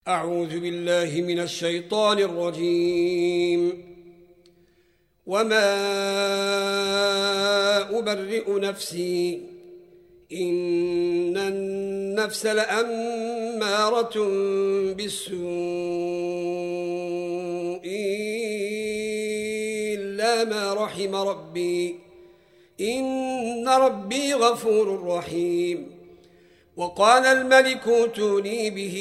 أعوذ بالله من الشيطان الرجيم. وما أبرئ نفسي إن النفس لأمارة بالسوء إلا ما رحم ربي إن ربي غفور رحيم. وقال الملك ائتوني به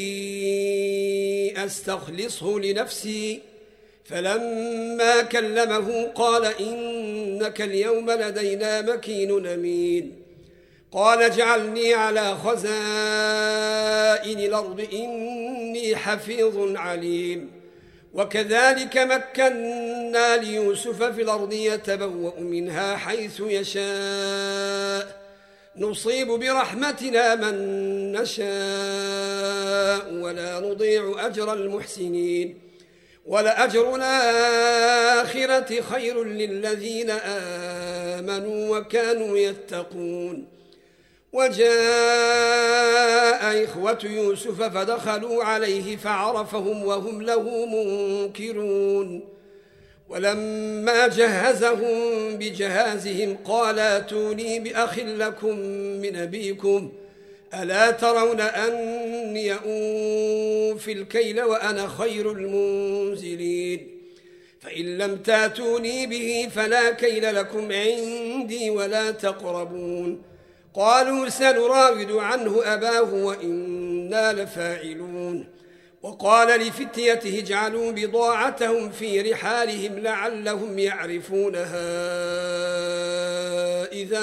أستخلصه لنفسي فلما كلمه قال إنك اليوم لدينا مكين أمين. قال اجعلني على خزائن الأرض إني حفيظ عليم. وكذلك مكنا ليوسف في الأرض يتبوأ منها حيث يشاء نصيب برحمتنا من نشاء ولا نضيع أجر المحسنين. ولأجر الآخرة خير للذين آمنوا وكانوا يتقون. وجاء إخوة يوسف فدخلوا عليه فعرفهم وهم له منكرون. ولما جهزهم بجهازهم قال ائتوني بأخ لكم من أبيكم ألا ترون أني أوفي الكيل وأنا خير المنزلين. فإن لم تاتوني به فلا كيل لكم عندي ولا تقربون. قالوا سنراود عنه أباه وإنا لفاعلون. وقال لفتيته اجعلوا بضاعتهم في رحالهم لعلهم يعرفونها إذا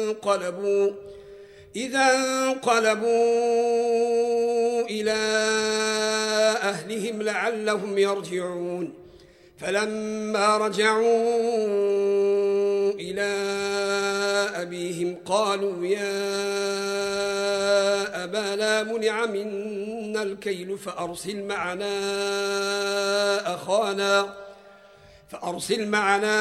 انقلبوا إلى أهلهم لعلهم يرجعون. فلما رجعوا إلى أبيهم قالوا يا أبانا منع منا الكيل فأرسل معنا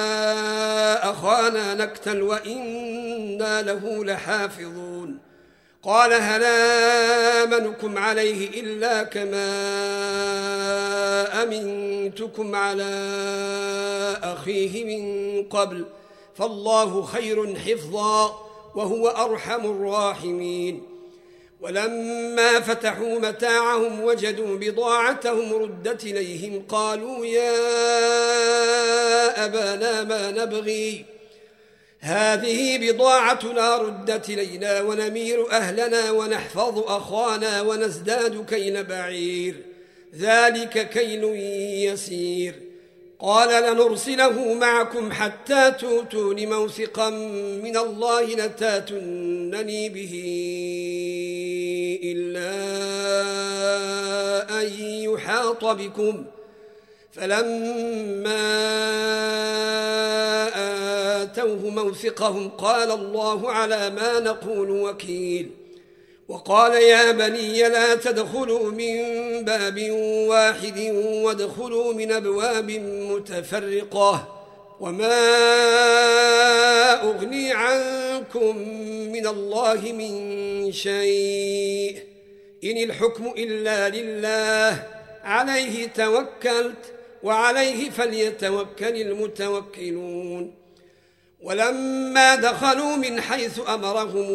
أخانا نكتل وإنا له لحافظون. قال هل آمنكم عليه إلا كما أمنتكم على أخيه من قبل فالله خير حفظا وهو أرحم الراحمين. ولما فتحوا متاعهم وجدوا بضاعتهم ردت إليهم قالوا يا أبانا ما نبغي هذه بضاعتنا ردت إلينا ونمير أهلنا ونحفظ أخانا ونزداد كيل بعير ذلك كيل يسير. قال لنرسله معكم حتى تؤتون موثقا من الله لتاتونني به إلا أن يحاط بكم. فلما آتوه موثقهم قال الله على ما نقول وكيل. وقال يا بني لا تدخلوا من باب واحد وادخلوا من أبواب متفرقة وما أغني عنكم من الله من شيء إن الحكم إلا لله عليه توكلت وعليه فليتوكل المتوكلون. ولما دخلوا من حيث أمرهم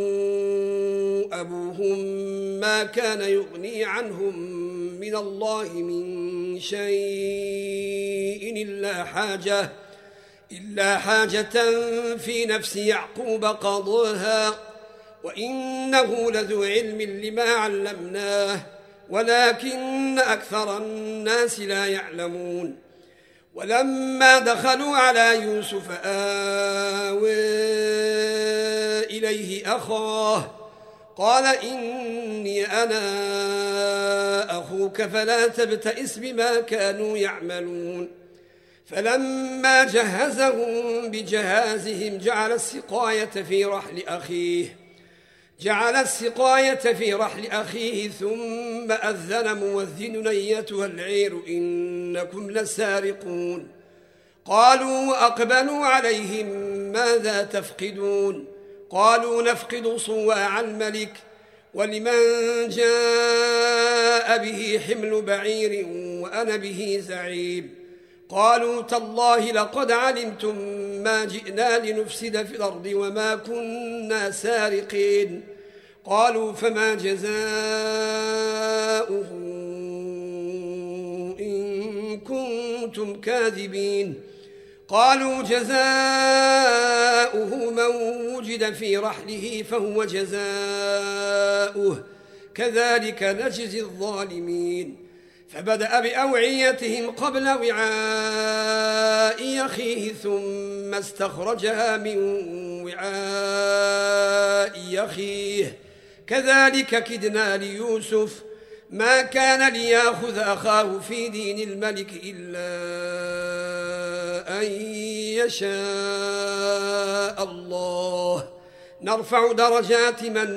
أبوهم ما كان يغني عنهم من الله من شيء إلا حاجة في نفس يعقوب قضاها وإنه لذو علم لما علمناه ولكن أكثر الناس لا يعلمون. ولما دخلوا على يوسف آوى إليه أخاه قال إني أنا أخوك فلا تبتئس بما كانوا يعملون. فلما جهزهم بجهازهم جعل السقاية في رحل أخيه ثم أذن مؤذن أيتها العير إنكم لسارقون. قالوا وأقبلوا عليهم ماذا تفقدون؟ قالوا نفقد صواع الملك ولمن جاء جاء به حمل بعير وأنا به زعيم. قالوا تالله لقد علمتم ما جئنا لنفسد في الأرض وما كنا سارقين. قالوا فما جزاؤه إن كنتم كاذبين. قالوا جزاؤه من وجد في رحله فهو جزاؤه كذلك نجزي الظالمين. فبدأ بأوعيتهم قبل وعاء أخيه ثم استخرجها من وعاء أخيه كذلك كدنا ليوسف ما كان ليأخذ أخاه في دين الملك إلا أن يشاء الله نرفع درجات من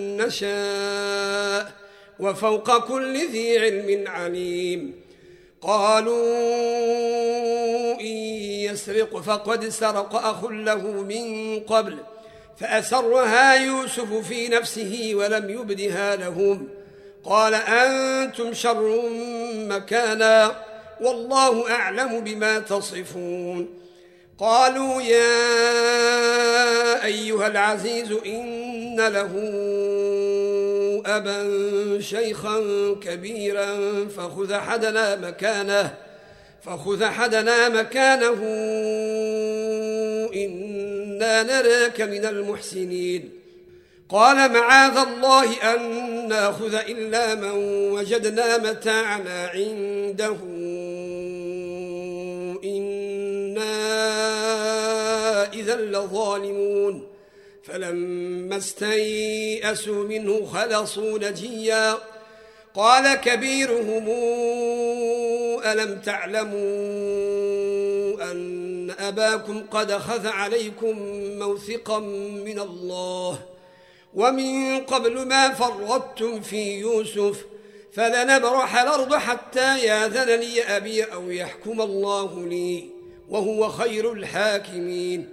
نشاء وفوق كل ذي علم عليم. قالوا إن يسرق فقد سرق أخ له من قبل فأسرها يوسف في نفسه ولم يبدها لهم. قال أنتم شر مكانا والله أعلم بما تصفون. قالوا يا أيها العزيز إن له أبا شيخا كبيرا فخذ حدنا مكانه إنا نراك من المحسنين. قال معاذ الله أن نأخذ إلا من وجدنا متاعنا عنده إنا إذا لظالمون. فلما استيئسوا منه خلصوا نجيا. قال كبيرهم ألم تعلموا أن أباكم قد أخذ عليكم موثقا من الله ومن قبل ما فرطتم في يوسف فلنبرح الأرض حتى يأذن لي أبي أو يحكم الله لي وهو خير الحاكمين.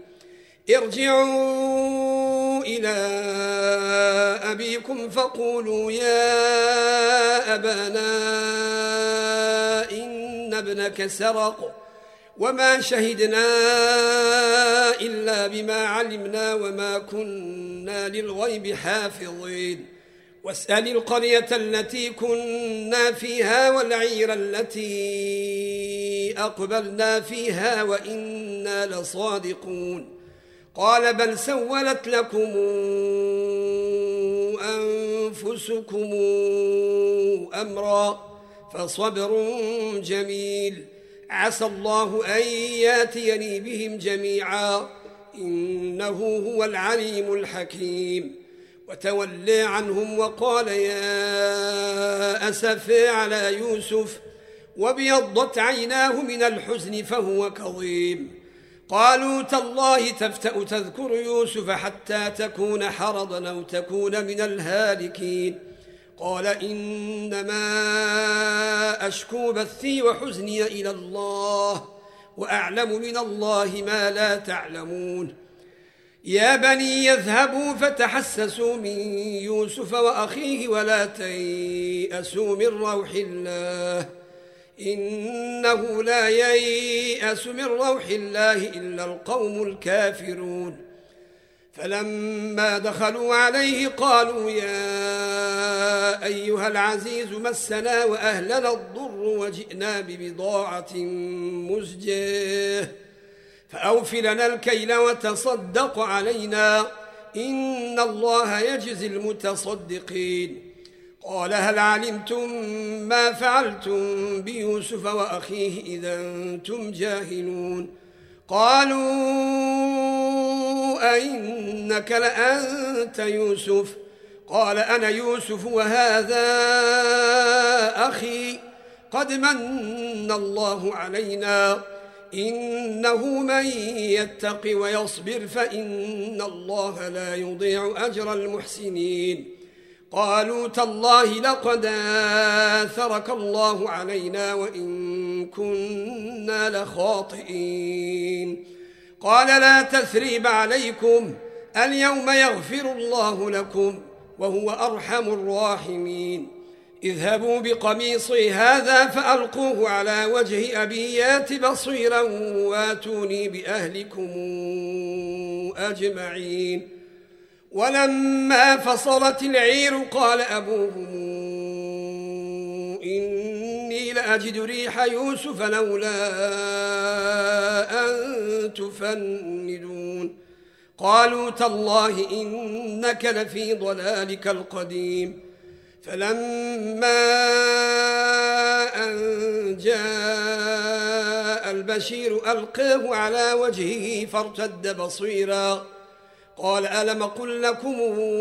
ارجعوا إلى أبيكم فقولوا يا أبانا إن ابنك سرق وما شهدنا إلا بما علمنا وما كنا للغيب حافظين. واسأل القرية التي كنا فيها والعير التي أقبلنا فيها وإنا لصادقون. قال بل سولت لكم أنفسكم أمرا فصبر جميل عسى الله أن ياتيني بهم جميعا إنه هو العليم الحكيم. وتولى عنهم وقال يا أسفى على يوسف وابيضت عيناه من الحزن فهو كظيم. قالوا تالله تفتأ تذكر يوسف حتى تكون حرضا أو تكون من الهالكين. قال إنما أشكو بثي وحزني إلى الله وأعلم من الله ما لا تعلمون. يا بني يذهبوا فتحسسوا من يوسف وأخيه ولا تيأسوا من روح الله إنه لا ييأس من روح الله إلا القوم الكافرون. فلما دخلوا عليه قالوا يا أيها العزيز مسنا وأهلنا الضر وجئنا ببضاعة مزجاة فأوف لنا الكيل وتصدق علينا إن الله يجزي المتصدقين. قال هل علمتم ما فعلتم بيوسف وأخيه إذا أنتم جاهلون. قالوا أئنك لأنت يوسف قال أنا يوسف وهذا أخي قد من الله علينا إنه من يتق ويصبر فإن الله لا يضيع أجر المحسنين. قالوا تالله لقد آثرك الله علينا وإن كنا لخاطئين. قال لا تثريب عليكم اليوم يغفر الله لكم وهو أرحم الراحمين. اذهبوا بقميصي هذا فألقوه على وجه أبي يات بصيرا واتوني بأهلكم أجمعين. ولما فصلت العير قال أبوهم إني لأجد ريح يوسف لولا أن تفندون. قالوا تالله إنك لفي ضلالك القديم. فلما أن جاء البشير ألقاه على وجهه فارتد بصيرا قال ألم قل لكم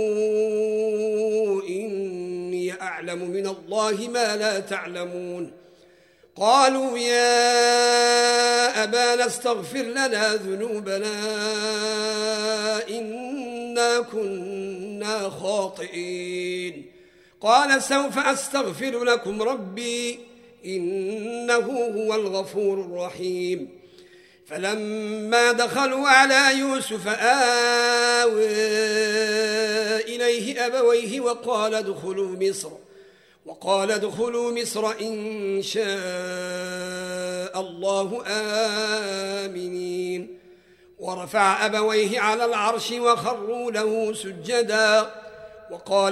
إني أعلم من الله ما لا تعلمون. قالوا يا أبانا استغفر لنا ذنوبنا إنا كنا خاطئين. قال سوف أستغفر لكم ربي إنه هو الغفور الرحيم. فلما دخلوا على يوسف آوى إليه أبويه وقال ادخلوا مصر إن شاء الله آمنين. ورفع أبويه على العرش وخروا له سجدا وقال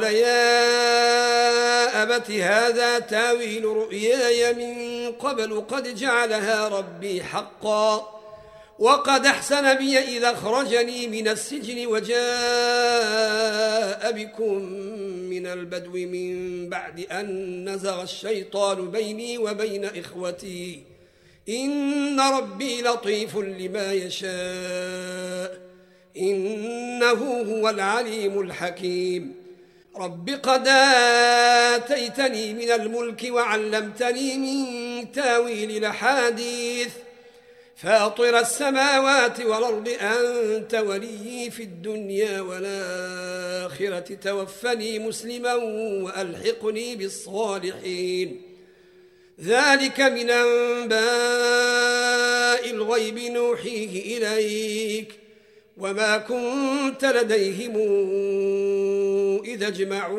يا أبت هذا تاويل رؤياي من قبل قد جعلها ربي حقا وقد أحسن بي إذا أخرجني من السجن وجاء بكم من البدو من بعد أن نزغ الشيطان بيني وبين إخوتي إن ربي لطيف لما يشاء إنه هو العليم الحكيم. رب قد آتيتني من الملك وعلمتني من تاويل الأحاديث فاطر السماوات والأرض أنت ولي في الدنيا والآخرة توفني مسلما وألحقني بالصالحين. ذلك من أنباء الغيب نوحيه إليك وما كنت لديهم إذا اجمعوا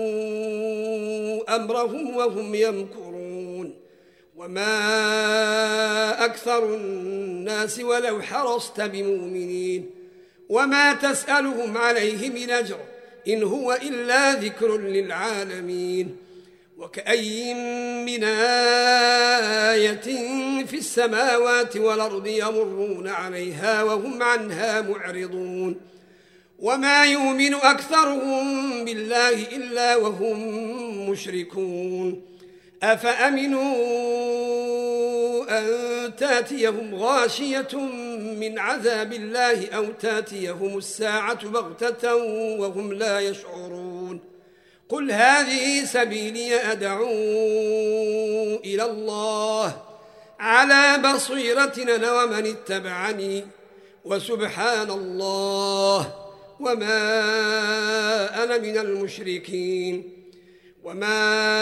أمرهم وهم يمكرون. وما أكثر الناس ولو حرصت بمؤمنين وما تسألهم عليه من أجر إن هو إلا ذكر للعالمين. وكأي من آية في السماوات والأرض يمرون عليها وهم عنها معرضون. وما يؤمن أكثرهم بالله إلا وهم مشركون. أفأمنوا أن تاتيهم غاشية من عذاب الله أو تاتيهم الساعة بغتة وهم لا يشعرون. قل هذه سبيلي أدعو إلى الله على بصيرة أنا ومن اتبعني وسبحان الله وما أنا من المشركين. وما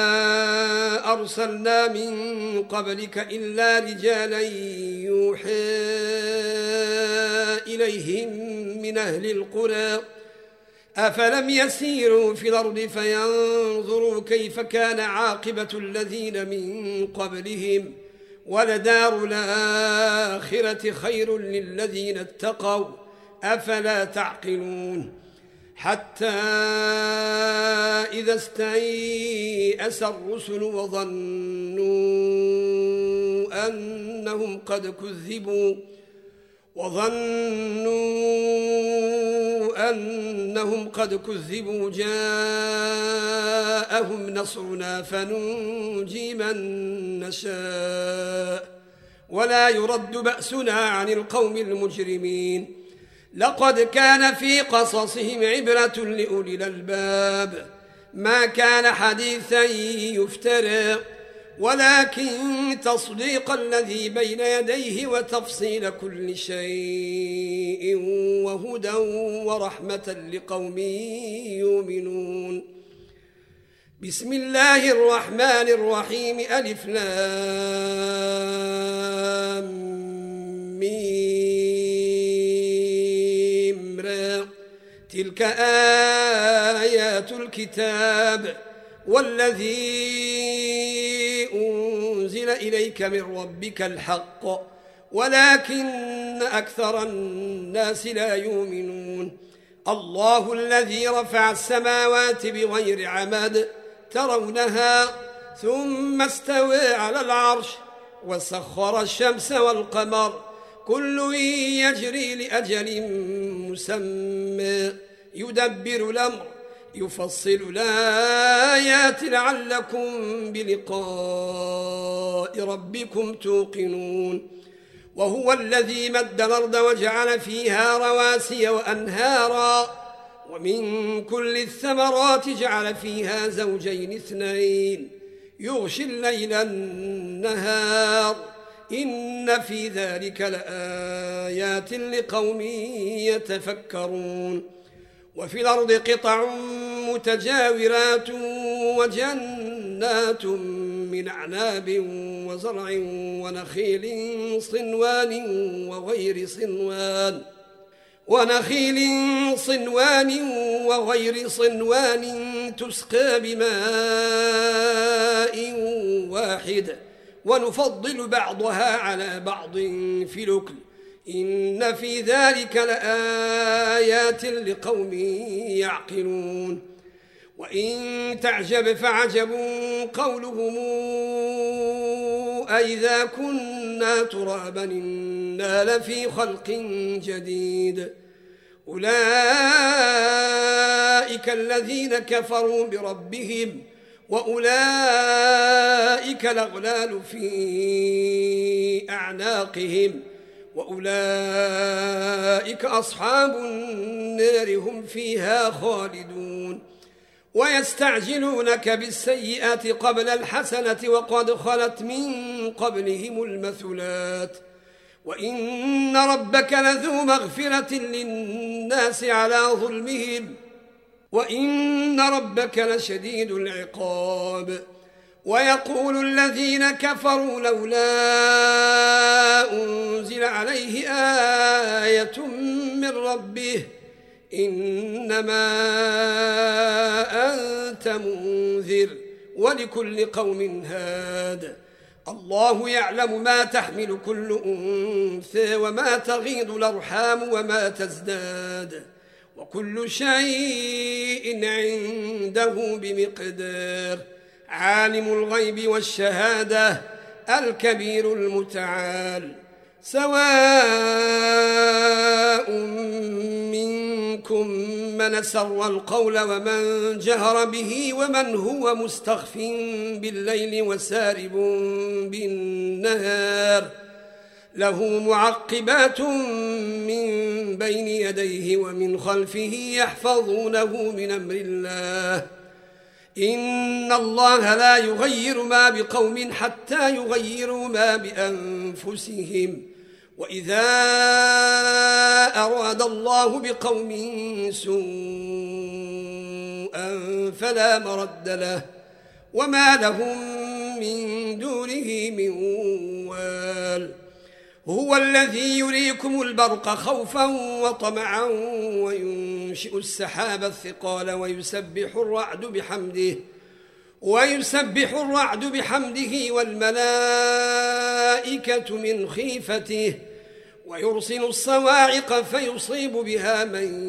أرسلنا من قبلك إلا رجالا يوحى إليهم من أهل القرى أفلم يسيروا في الأرض فينظروا كيف كان عاقبة الذين من قبلهم ولدار الآخرة خير للذين اتقوا أفلا تعقلون. حتى إذا استيأس الرسل وظنوا أنهم قد كذبوا جاءهم نصرنا فننجي من نشاء ولا يرد بأسنا عن القوم المجرمين. لقد كان في قصصهم عبرة لأولي الألباب ما كان حديثا يفترى ولكن تصديق الذي بين يديه وتفصيل كل شيء وهدى ورحمة لقوم يؤمنون. بسم الله الرحمن الرحيم ألف لام ميم را تلك آيات الكتاب والذي أنزل إليك من ربك الحق ولكن أكثر الناس لا يؤمنون الله الذي رفع السماوات بغير عمد ترونها ثم استوى على العرش وسخر الشمس والقمر كل يجري لأجل مسمى يدبر الأمر يفصل الآيات لعلكم بلقاء ربكم توقنون وهو الذي مد الأرض وجعل فيها رواسي وأنهارا ومن كل الثمرات جعل فيها زوجين اثنين يغشي الليل النهار إن في ذلك لآيات لقوم يتفكرون وفي الأرض قطع متجاورات وجنات من أعناب وزرع ونخيل صنوان وغير صنوان تسقى بماء واحد ونفضل بعضها على بعض في الأكل إن في ذلك لآيات لقوم يعقلون وإن تعجب فعجب قولهم أئذا كنا ترابا إنا لفي خلق جديد أولئك الذين كفروا بربهم وأولئك الأغلال في أعناقهم وأولئك أصحاب النار هم فيها خالدون ويستعجلونك بالسيئات قبل الحسنة وقد خلت من قبلهم المثلات وإن ربك لذو مغفرة للناس على ظلمهم وإن ربك لشديد العقاب ويقول الذين كفروا لولا أنزل عليه آية من ربه إنما أنت منذر ولكل قوم هاد الله يعلم ما تحمل كل أنثى وما تغيض الأرحام وما تزداد وكل شيء عنده بمقدار عالم الغيب والشهادة الكبير المتعال سواء منكم من سر القول ومن جهر به ومن هو مستخف بالليل وسارب بالنهار له معقبات من بين يديه ومن خلفه يحفظونه من أمر الله إن الله لا يغير ما بقوم حتى يغيروا ما بأنفسهم وإذا أراد الله بقوم سوءا فلا مرد له وما لهم من دونه من وال هو الذي يريكم البرق خوفا وطمعا وينشئ السحاب الثقال ويسبح الرعد بحمده والملائكة من خيفته ويرسل الصواعق فيصيب بها من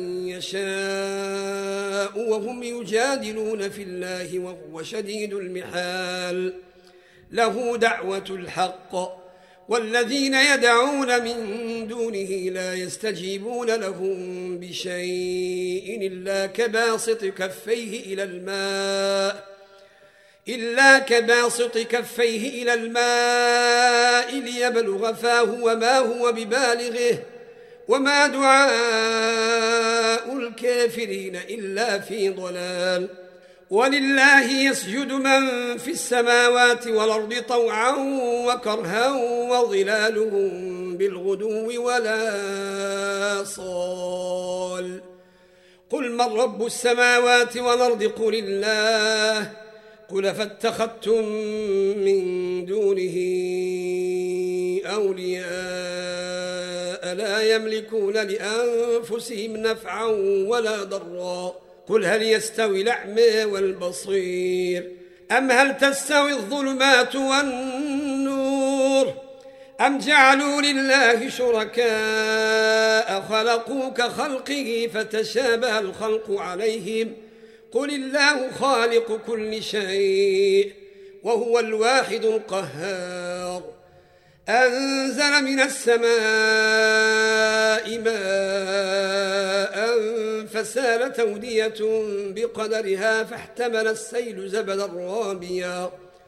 يشاء وهم يجادلون في الله وهو شديد المحال له دعوة الحق والذين يدعون من دونه لا يستجيبون لهم بشيء إلا كباسط كفيه إلى الماء ليبلغ فاه وما هو ببالغه وما دعاء الكافرين إلا في ضلال ولله يسجد من في السماوات والأرض طوعا وكرها وظلالهم بالغدو ولا صال قل من رب السماوات والأرض قل الله قل فاتخذتم من دونه أولياء لا يملكون لأنفسهم نفعا ولا ضرا قل هل يستوي الأعمى والبصير أم هل تستوي الظلمات والنور أم جعلوا لله شركاء خلقوا كخلقه فتشابه الخلق عليهم قل الله خالق كل شيء وهو الواحد القهار أنزل من السماء ماء فسالت أودية بقدرها فاحتمل السيل زبدا رابيا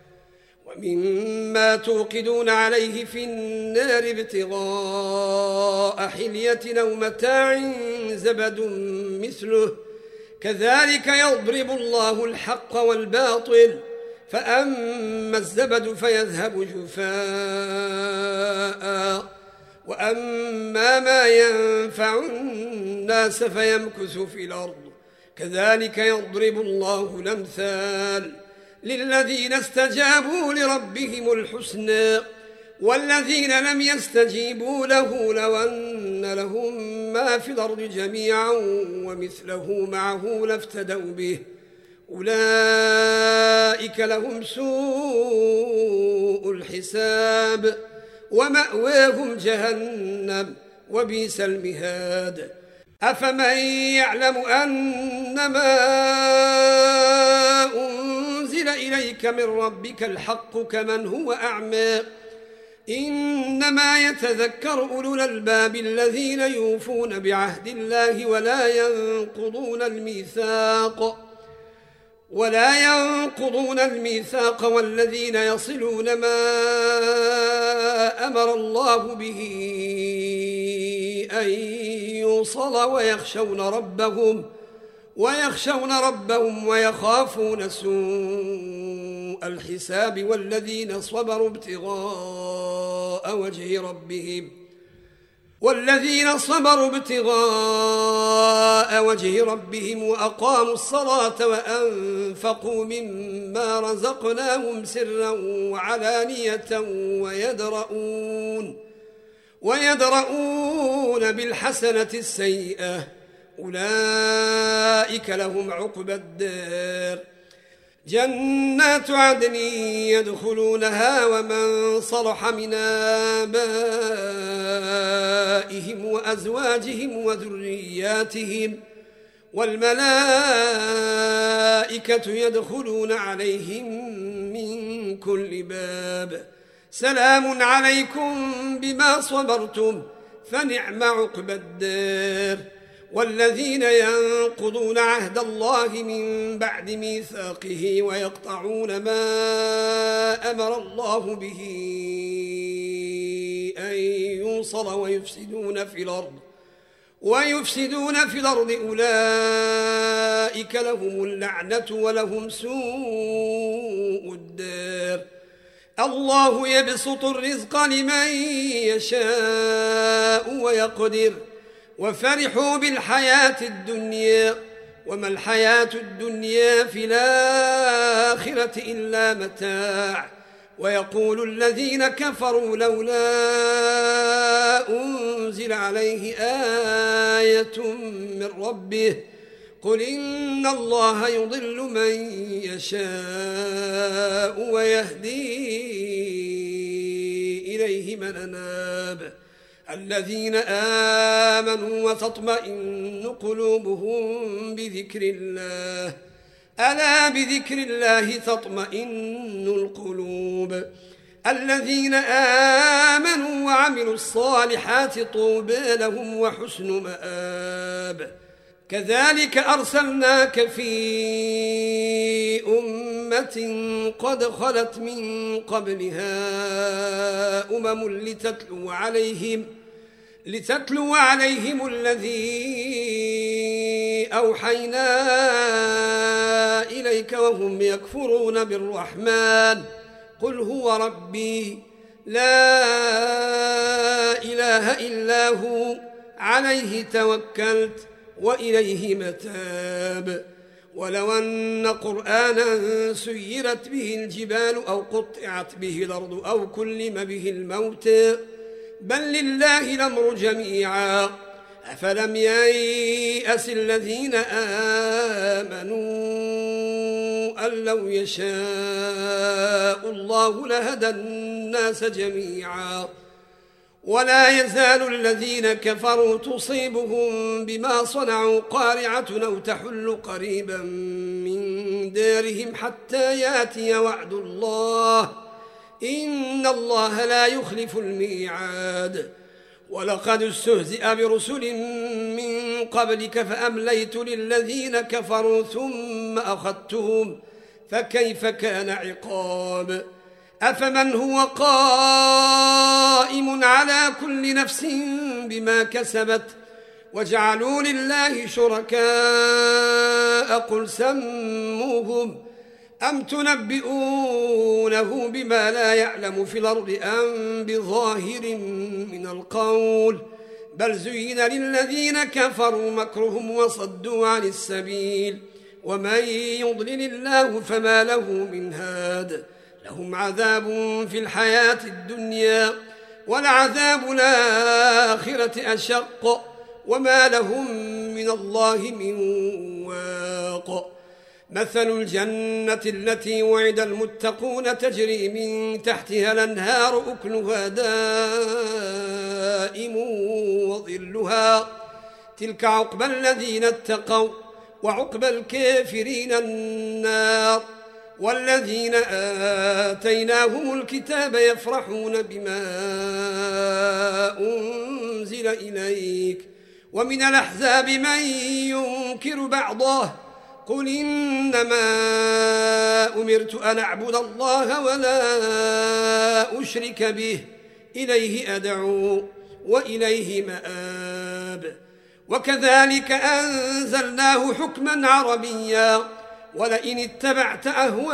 ومما توقدون عليه في النار ابتغاء حلية أو متاع زبد مثله كذلك يضرب الله الحق والباطل فأما الزبد فيذهب جفاء وأما ما ينفع الناس فيمكث في الأرض كذلك يضرب الله الأمثال للذين استجابوا لربهم الحسنى والذين لم يستجيبوا له لو أن لهم ما في الأرض جميعا ومثله معه لافتدوا به أولئك لهم سوء الحساب ومأواهم جهنم وبئس المهاد أفمن يعلم أنما أنزل إليك من ربك الحق كمن هو أعمى إنما يتذكر أولو الألباب الذين يوفون بعهد الله ولا ينقضون الميثاق والذين يصلون ما أمر الله به أن يوصل ويخشون ربهم ويخافون سوء الحساب والذين صبروا ابتغاء وجه ربهم وأقاموا الصلاة وأنفقوا مما رزقناهم سرا وعلانية ويدرؤون بالحسنة السيئة أولئك لهم عقبى الدار جنات عدن يدخلونها ومن صلح من آبائهم وأزواجهم وذرياتهم والملائكة يدخلون عليهم من كل باب سلام عليكم بما صبرتم فنعم عقبى الدار والذين ينقضون عهد الله من بعد ميثاقه ويقطعون ما أمر الله به أن يوصل ويفسدون في الأرض أولئك لهم اللعنة ولهم سوء الدار الله يبسط الرزق لمن يشاء ويقدر وفرحوا بالحياة الدنيا وما الحياة الدنيا في الآخرة إلا متاع ويقول الذين كفروا لولا أنزل عليه آية من ربه قل إن الله يضل من يشاء ويهدي إليه من أناب الذين آمنوا وتطمئن قلوبهم بذكر الله ألا بذكر الله تطمئن القلوب الذين آمنوا وعملوا الصالحات طوبى لهم وحسن مآب كذلك أرسلناك في أمة قد خلت من قبلها لتتلو عليهم الذي أوحينا إليك وهم يكفرون بالرحمن قل هو ربي لا إله إلا هو عليه توكلت وإليه متاب ولو أن قرآنا سيرت به الجبال أو قطعت به الأرض أو كلم به الموت بل لله الأمر جميعا أفلم ييأس الذين آمنوا أن لو يشاء الله لهدى الناس جميعا ولا يزال الذين كفروا تصيبهم بما صنعوا قارعة أو تحل قريبا من دارهم حتى يأتي وعد الله إن الله لا يخلف الميعاد ولقد استهزئ برسل من قبلك فأمليت للذين كفروا ثم أخذتهم فكيف كان عقاب أفمن هو قائم على كل نفس بما كسبت وجعلوا لله شركاء قل سموهم أم تنبئونه بما لا يعلم في الأرض أم بظاهر من القول بل زين للذين كفروا مكرهم وصدوا عن السبيل ومن يضلل الله فما له من هاد لهم عذاب في الحياة الدنيا ولعذاب الآخرة أشق وما لهم من الله من واق مثل الجنة التي وعد المتقون تجري من تحتها الأنهار أكلها دائم وظلها تلك عقبى الذين اتقوا وعقبى الكافرين النار والذين آتيناهم الكتاب يفرحون بما أنزل إليك ومن الأحزاب من ينكر بعضه قل إنما أمرت أن أعبد الله ولا أشرك به إليه أدعو وإليه مآب وكذلك أنزلناه حكما عربيا ولئن اتبعت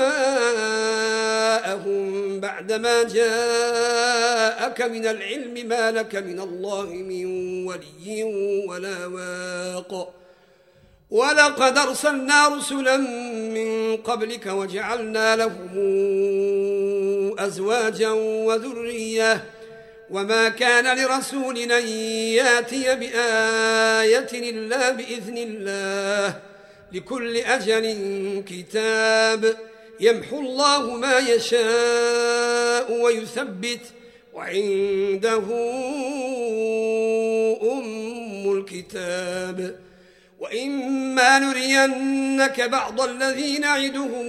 أهواءهم بعدما جاءك من العلم ما لك من الله من ولي ولا واق ولقد أرسلنا رسلا من قبلك وجعلنا لهم أزواجا وذرية وما كان لرسول أن يأتي بآية إلا بإذن الله لكل أجل كتاب يمحو الله ما يشاء ويثبت وعنده أم الكتاب وإما نرينك بعض الذي نعدهم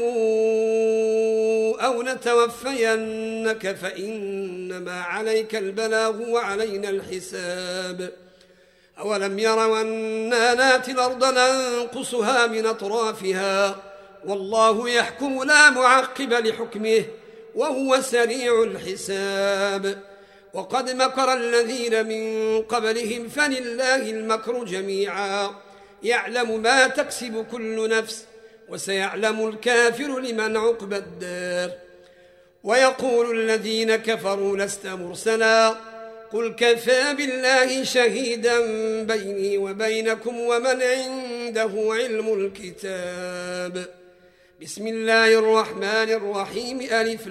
أو نتوفينك فإنما عليك البلاغ وعلينا الحساب أولم يروا أنا ناتي الأرض ننقصها من أطرافها والله يحكم لا معقب لحكمه وهو سريع الحساب وقد مكر الذين من قبلهم فلله المكر جميعا يعلم ما تكسب كل نفس وسيعلم الكافر لمن عقبى الدار ويقول الذين كفروا لست مرسلا قل كفى بالله شهيدا بيني وبينكم ومن عنده علم الكتاب بسم الله الرحمن الرحيم ألف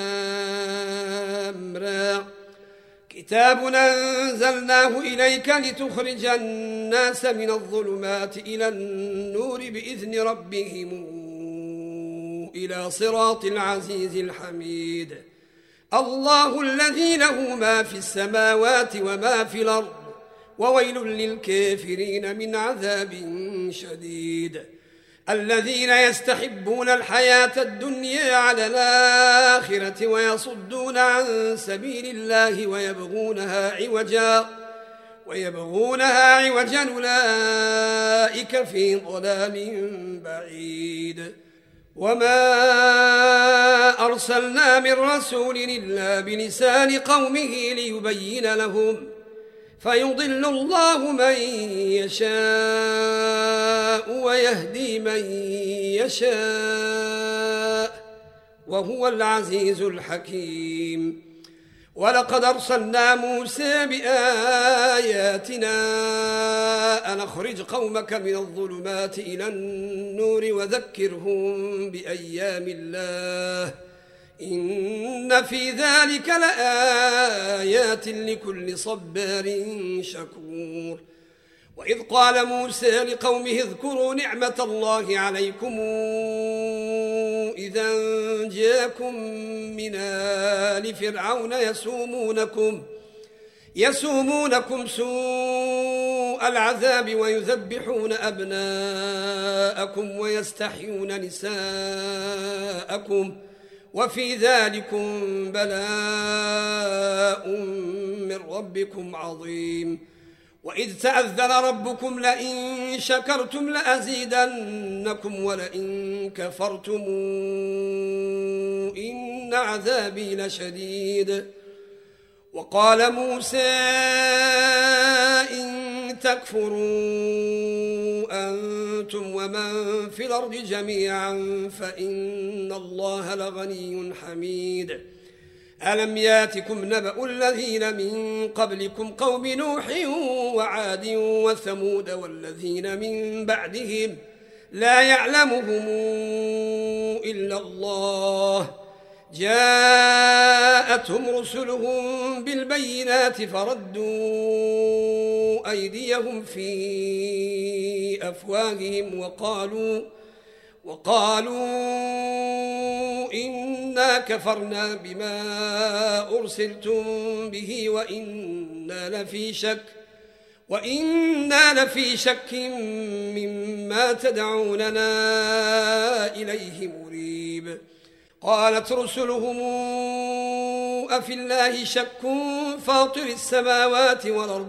لام را كتاب أنزلناه إليك لتخرج الناس من الظلمات إلى النور بإذن ربهم إلى صراط العزيز الحميد الله الذي له ما في السماوات وما في الأرض وويل للكافرين من عذاب شديد الذين يستحبون الحياة الدنيا على الآخرة ويصدون عن سبيل الله ويبغونها عوجا أولئك في ضلال بعيد وما أرسلنا من رسول إلا بلسان قومه ليبين لهم فيضل الله من يشاء ويهدي من يشاء وهو العزيز الحكيم ولقد أرسلنا موسى بآياتنا أن أخرج قومك من الظلمات إلى النور وذكرهم بأيام الله إن في ذلك لآيات لكل صبار شكور وإذ قال موسى لقومه اذكروا نعمة الله عليكم إذا جاءكم من آل فرعون يسومونكم سوء العذاب ويذبحون أبناءكم ويستحيون نساءكم وفي ذلكم بلاء من ربكم عظيم. وإذ تأذن ربكم لئن شكرتم لأزيدنكم ولئن كفرتم إن عذابي لشديد. وقال موسى إن تكفروا أنتم ومن في الأرض جميعا فإن الله لغني حميد. ألم ياتكم نبأ الذين من قبلكم قوم نوح وعاد وثمود والذين من بعدهم لا يعلمهم إلا الله جاءتهم رسلهم بالبينات فردوا أيديهم في أفواههم وقالوا إنا كفرنا بما أرسلتم به وإنا لفي شك مما تدعوننا إليه مريب. قالت رسلهم أفي الله شك فاطر السماوات والأرض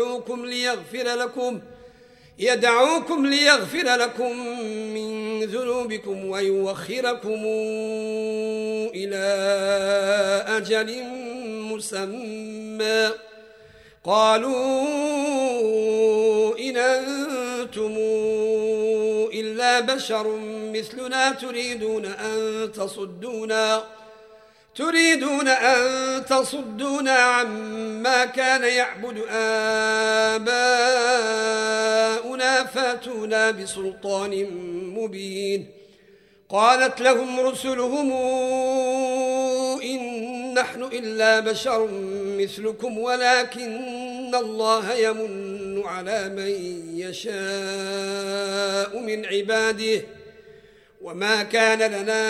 يدعوكم ليغفر لكم من ذنوبكم ويوخركم إلى أجل مسمى قالوا إن أنتم إلا بشر مثلنا تريدون أن تصدونا عما كان يعبد آباؤنا فاتونا بسلطان مبين. قالت لهم رسلهم إن نحن إلا بشر مثلكم ولكن الله يمن على من يشاء من عباده وما كان لنا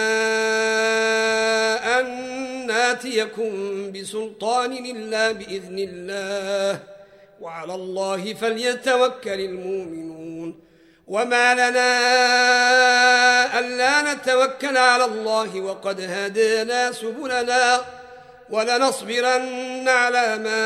أن ناتيكم بسلطان إلا بإذن الله وعلى الله فليتوكل المؤمنون. وما لنا ألا نتوكل على الله وقد هدانا سبلنا ولنصبرن على ما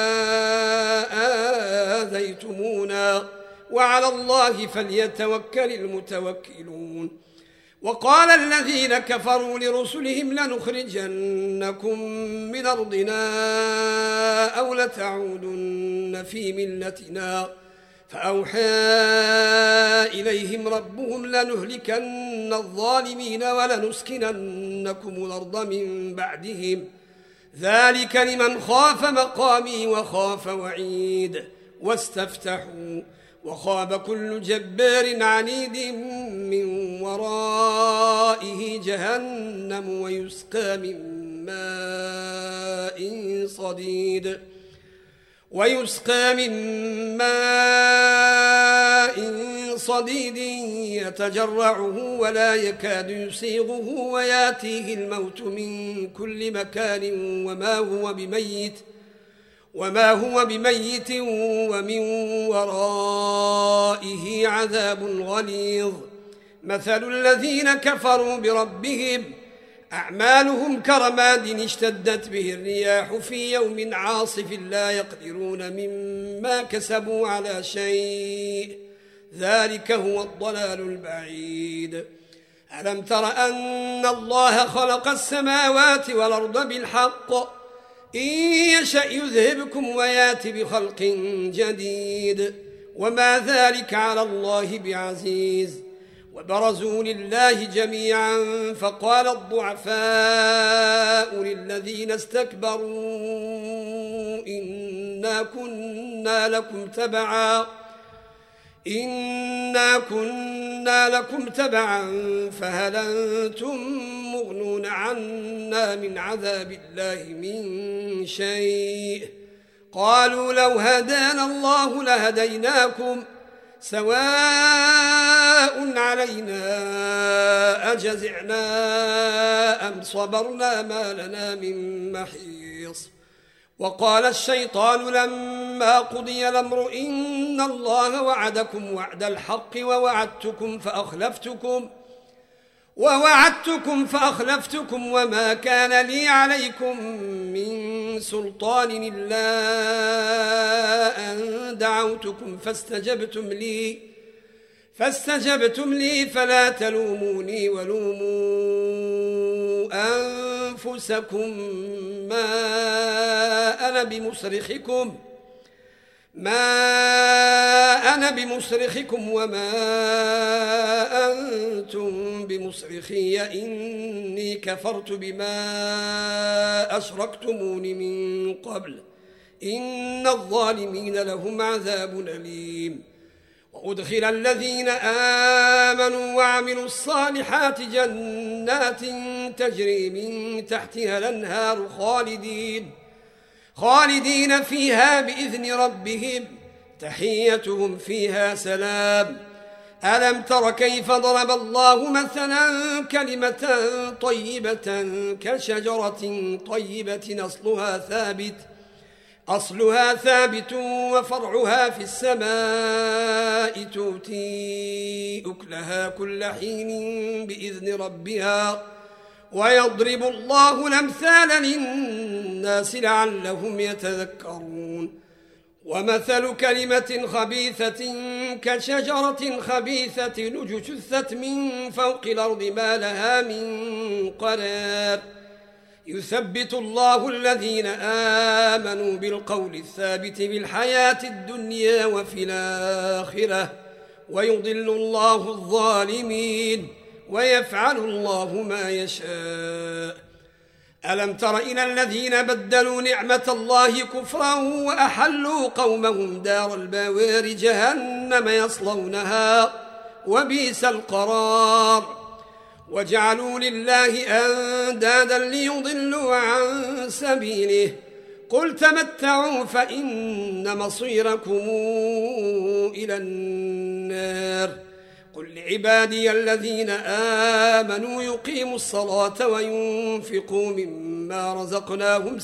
آذيتمونا وعلى الله فليتوكل المتوكلون. وقال الذين كفروا لرسلهم لنخرجنكم من أرضنا أو لتعودن في ملتنا فأوحى إليهم ربهم لنهلكن الظالمين ولنسكننكم الأرض من بعدهم ذلك لمن خاف مقامي وخاف وعيد. واستفتحوا وخاب كل جبار عنيد من ورائه جهنم ويسقى من ماء صديد يتجرعه ولا يكاد يسيغه وياتيه الموت من كل مكان وما هو بميت ومن ورائه عذاب غليظ. مثل الذين كفروا بربهم أعمالهم كرماد اشتدت به الرياح في يوم عاصف لا يقدرون مما كسبوا على شيء ذلك هو الضلال البعيد. ألم تر أن الله خلق السماوات والأرض بالحق إن يشأ يذهبكم ويات بخلق جديد وما ذلك على الله بعزيز. وبرزوا لله جميعا فقال الضعفاء للذين استكبروا إنا كنا لكم تبعا فهل أنتم مغنون عنا من عذاب الله من شيء قالوا لو هدانا الله لهديناكم سواء علينا أجزعنا أم صبرنا ما لنا من محيص. وقال الشيطان لما قضي الأمر إن الله وعدكم وعد الحق ووعدتكم فأخلفتكم وما كان لي عليكم من سلطان إلا أن دعوتكم فاستجبتم لي فلا تلوموني ولوموا أنفسكم ما أنا بمصرخكم وما أنتم بمصرخي إني كفرت بما أشركتمون من قبل إن الظالمين لهم عذاب أليم. وأدخل الذين آمنوا وعملوا الصالحات جنات تجري من تحتها الأنهار خالدين فيها بإذن ربهم تحيتهم فيها سلام. ألم تر كيف ضرب الله مثلا كلمة طيبة كشجرة طيبة أصلها ثابت وفرعها في السماء تؤتي أكلها كل حين بإذن ربها ويضرب الله الأمثال للناس لعلهم يتذكرون. ومثل كلمة خبيثة كشجرة خبيثة اجتثت من فوق الأرض ما لها من قرار يثبت الله الذين آمنوا بالقول الثابت بالحياة الدنيا وفي الآخرة ويضل الله الظالمين ويفعل الله ما يشاء. ألم تر إلى الذين بدلوا نعمة الله كفرا وأحلوا قومهم دار البوار جهنم يصلونها وبئس القرار وجعلوا لله أندادا ليضلوا عن سبيله قل تمتعوا فإن مصيركم إلى النار. قل لعبادي الذين آمنوا يقيموا الصلاة وينفقوا مما رزقناهم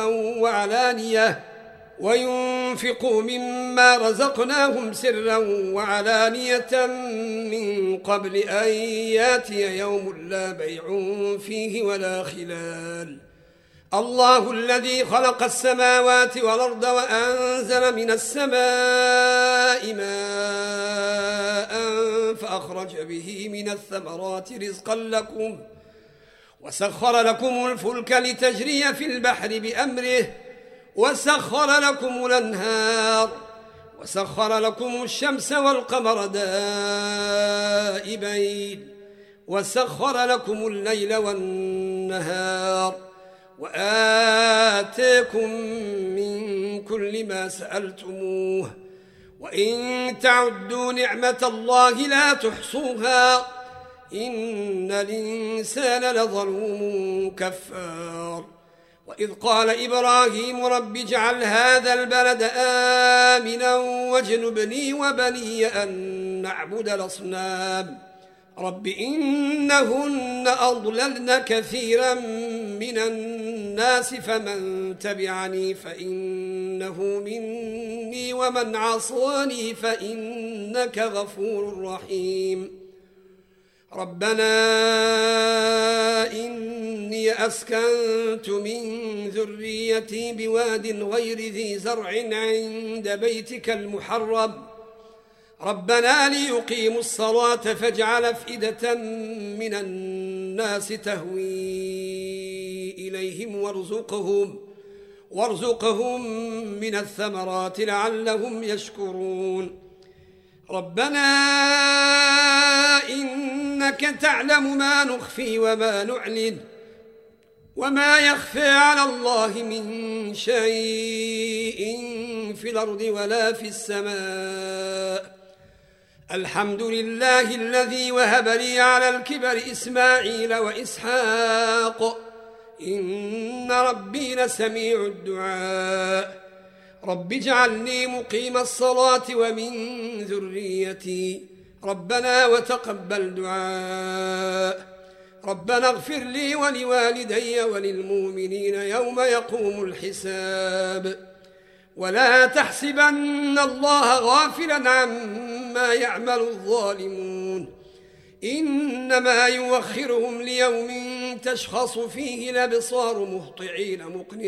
سرا وعلانية من قبل أن ياتي يوم لا بيع فيه ولا خلال. الله الذي خلق السماوات والأرض وأنزل من السماء ماء فأخرج به من الثمرات رزقا لكم وسخر لكم الفلك لتجري في البحر بأمره وسخر لكم الأنهار وسخر لكم الشمس والقمر دائبين وسخر لكم الليل والنهار وآتاكم من كل ما سألتموه وإن تعدوا نعمة الله لا تحصوها إن الإنسان لظلوم كفار. وإذ قال إبراهيم رب اجعل هذا البلد آمنا واجنبني وبني أن نعبد الأصنام رب إنهن أضللن كثيرا من الناس فمن تبعني فإنه مني ومن عصاني فإنك غفور رحيم. ربنا إني أسكنت من ذريتي بواد غير ذي زرع عند بيتك المحرم ربنا ليقيموا الصلاة فاجعل أفئدة من الناس تهوي إليهم وارزقهم من الثمرات لعلهم يشكرون. ربنا إنك تعلم ما نخفي وما نعلن وما يخفى على الله من شيء في الأرض ولا في السماء. الحمد لله الذي وهب لي على الكبر إسماعيل وإسحاق إن ربي لسميع الدعاء. رب اجعلني مقيم الصلاة ومن ذريتي ربنا وتقبل دعاء ربنا اغفر لي ولوالدي وللمؤمنين يوم يقوم الحساب ولا تحسبن الله غافلا عما يعمل الظالمون إنما يوخرهم ليوم تشخص فيه الأبصار مهطعين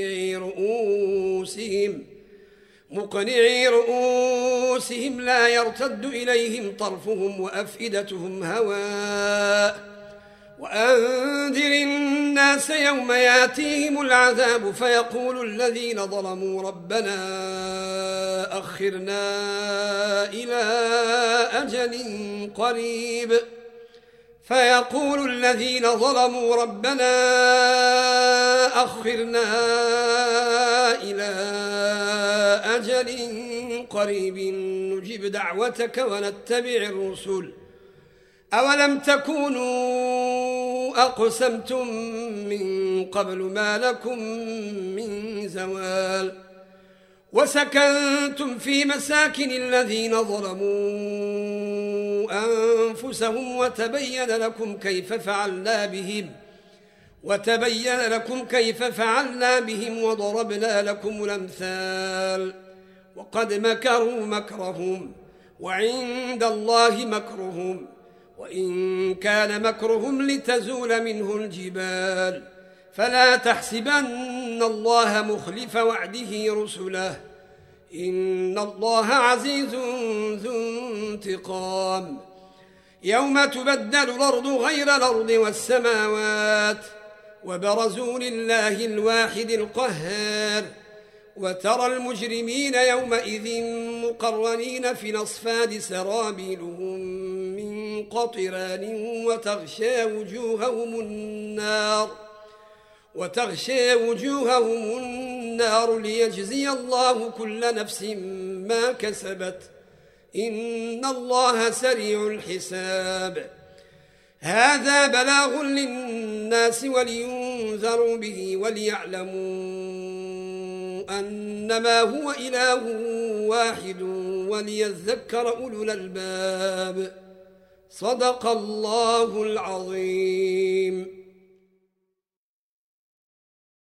مقنعي رؤوسهم لا يرتد إليهم طرفهم وأفئدتهم هواء وأنذر الناس يوم ياتيهم العذاب فيقول الذين ظلموا ربنا أخرنا إلى أجل قريب نجب دعوتك ونتبع الرسل أولم تكونوا أقسمتم من قبل ما لكم من زوال وسكنتم في مساكن الذين ظلموا أنفسهم وتبين لكم كيف فعلنا بهم وضربنا لكم الأمثال وقد مكروا مكرهم وعند الله مكرهم وإن كان مكرهم لتزول منه الجبال فلا تحسبن الله مخلف وعده رسله إن الله عزيز ذو انتقام يوم تبدل الأرض غير الأرض والسماوات وبرزوا لله الواحد القهار وترى المجرمين يومئذ مقرنين في الأصفاد سرابيلهم من قطران وتغشى وجوههم النار ليجزي الله كل نفس ما كسبت إن الله سريع الحساب هذا بلاغ للناس ولينذروا به وليعلموا أنما هو إله واحد وليذكر أولو الألباب صدق الله العظيم.